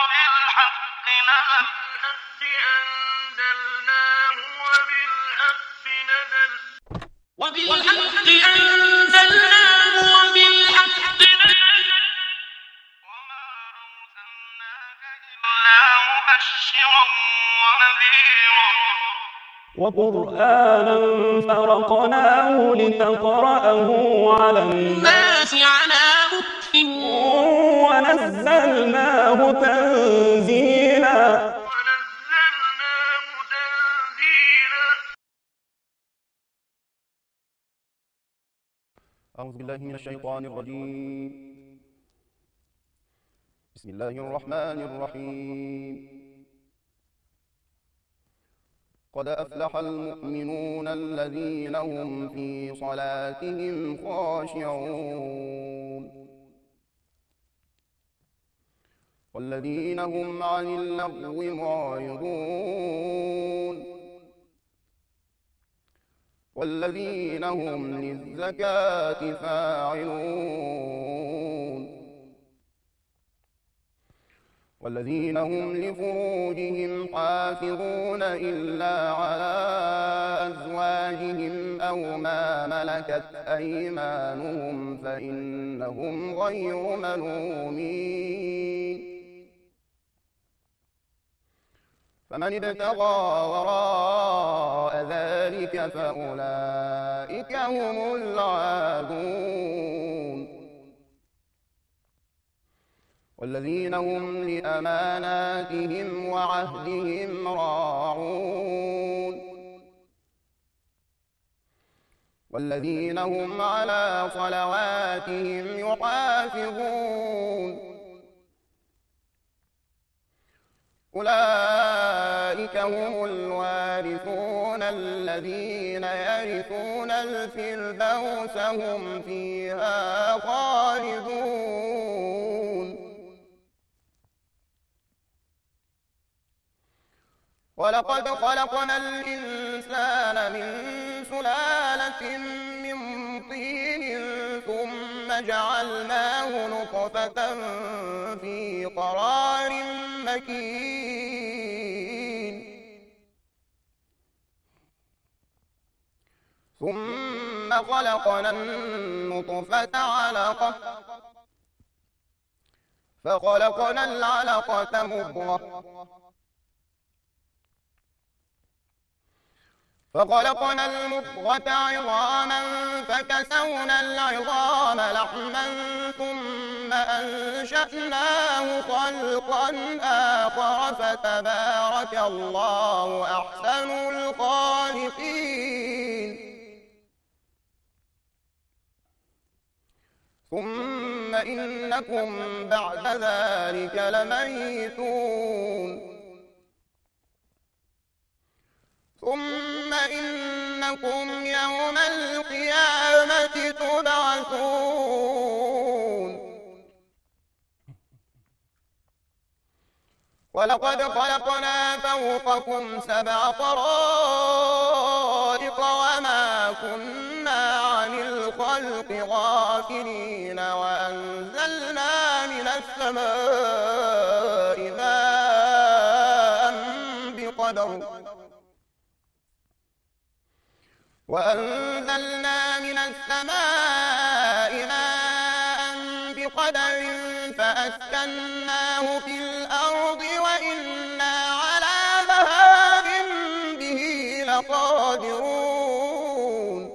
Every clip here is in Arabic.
وبالحق أنزلناه وبالحق أنزلناه وبالحق نزل وما أرسلناك إلا مبشرا ونذيرا وقرآنا فرقناه لتقرأه على الناس على مكث ونزلناه تنزيلا. أعوذ بالله من الشيطان الرجيم. بسم الله الرحمن الرحيم. قد أفلح المؤمنون الذين هم في صلاتهم خاشعون والذين هم عن اللغو معرضون والذين هم للزكاة فاعلون والذين هم لفروجهم حافظون إلا على أزواجهم أو ما ملكت أيمانهم فإنهم غير ملومين. فمن ابتغى وراء ذلك فأولئك هم العادون والذين هم لأماناتهم وعهدهم راعون والذين هم على صلواتهم يحافظون أولئك هم الوارثون الذين يرثون الفردوس هم فيها خالدون. ولقد خلقنا الإنسان من سلالة من طين ثم جعلناه نطفة في قرار مكين ثم خلقنا النطفة علقة فخلقنا العلقة مضغة فخلقنا المضغة عظاما فكسونا العظام لحما ثم أنشأناه خلقا آخر فتبارك الله أحسن الخالقين. ثم إنكم بعد ذلك لميتون ثم إنكم يوم القيامة تبعثون. ولقد خلقنا فوقكم 7 طرائق وما كنا عن الخلق غافلين وأنزلنا من السماء ماء بقدر فأسكناه في الأرض وإنا على ذهاب به لقادرون.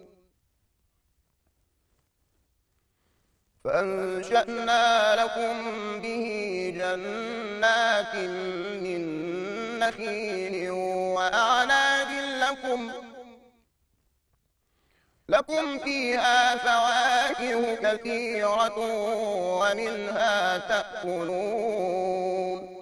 فأنشأنا لكم به جنات من نخيل وأعناب لكم فيها فواكه كثيرة ومنها تأكلون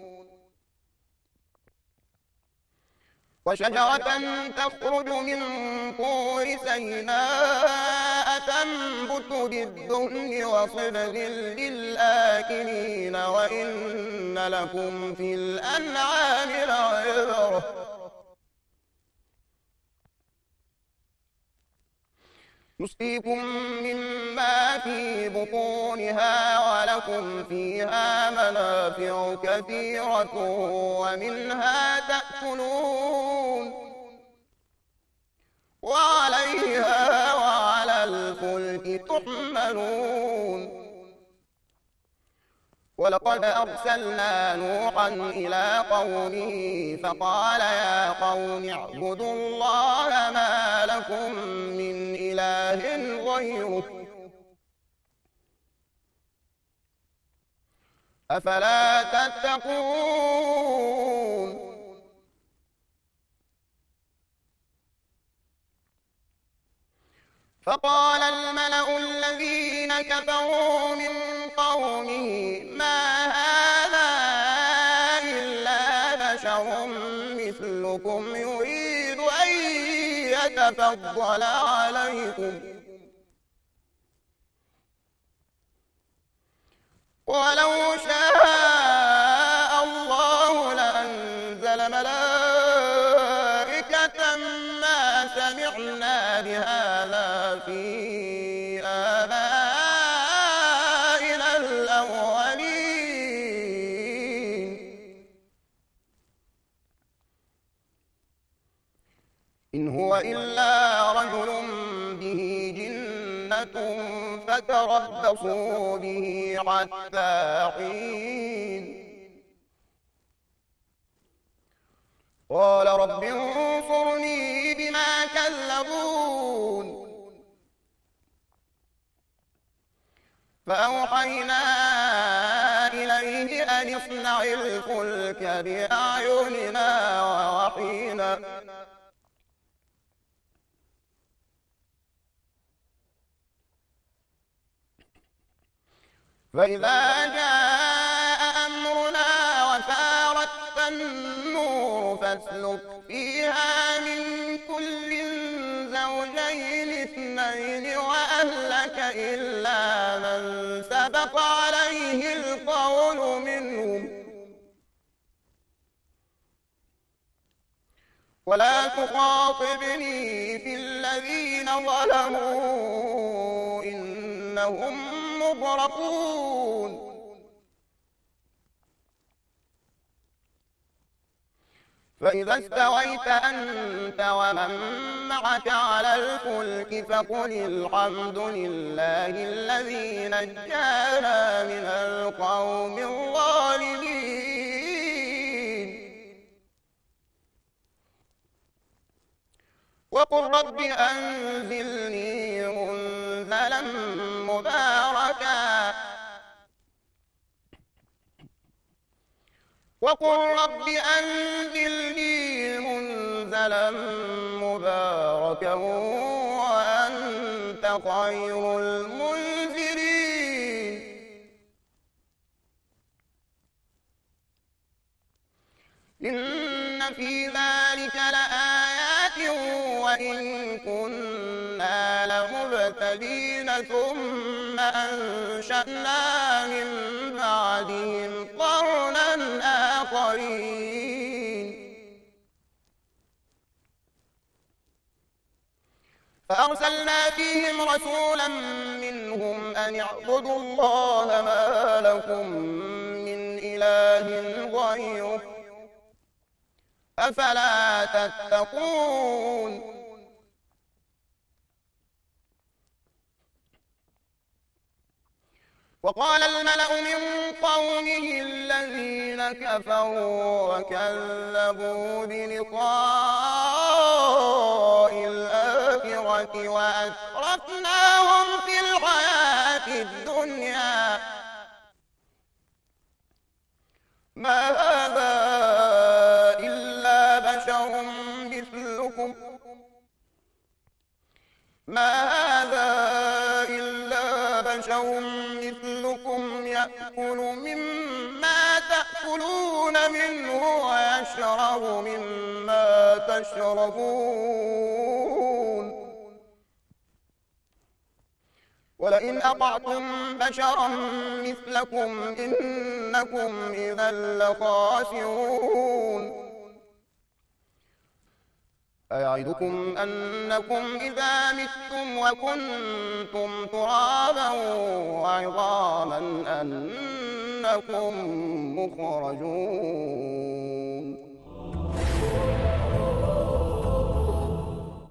وشجرة تخرج من طور سيناء تنبت بالدهن وصبغ للآكلين وإن لكم في الأنعام لعبرة نسقيكم مما في في بطونها ولكم فيها منافع كثيرة ومنها تأكلون وعليها وعلى الفلك تحملون. ولقد أرسلنا نوحا إلى قومه فقال يا قوم اعبدوا الله ما لكم من إله غيره أفلا تتقون. فقال الملأ الذين كفروا من قومه ما هذا إلا بشر مثلكم يريد أن يتفضل عليكم ولو شاء الله لأنزل ملائكة ما سمعنا بهذا في آبائنا الأولين إن هو إلا رجل به جنة فتربصوا به حتى حين. قال رب انصرني بما كذبون. فأوحينا إليه أن اصنع الفلك بأعيننا ووحينا فإذا جاء أمرنا وفارت النور فاسلك فيها من كل زوجين اثنين وأهلك إلا من سبق عليه القول منهم ولا تخاطبني في الذين ظلموا إنهم مغرقون. فإذا استويت أنت ومن معك على الفلك فقل الحمد لله الذي نجانا من القوم الظالمين وقل رب أنزلني منزلا مباركا وقل رب أنزلني منزلا مباركا وأنت خير المنزلين. إن في ذلك لآيات وإن كنا لمبتلين ثم أنشأنا من بعدهم قرنا آخرين فأرسلنا فيهم رسولا منهم أن اعبدوا الله ما لكم من إله غيره أفلا تتقون. وقال الملأ من قومه الذين كفروا وكذبوا بلقاء الآخرة وأترفناهم في الحياة الدنيا ما هذا إلا بشر مثلكم يأكل مما تأكلون منه ويشرب مما تشربون ولئن أطعتم بشرا مثلكم إنكم إذا لخاسرون أيعدكم أنكم إذا متم وكنتم ترابا ترابا وعظاما أنكم مخرجون.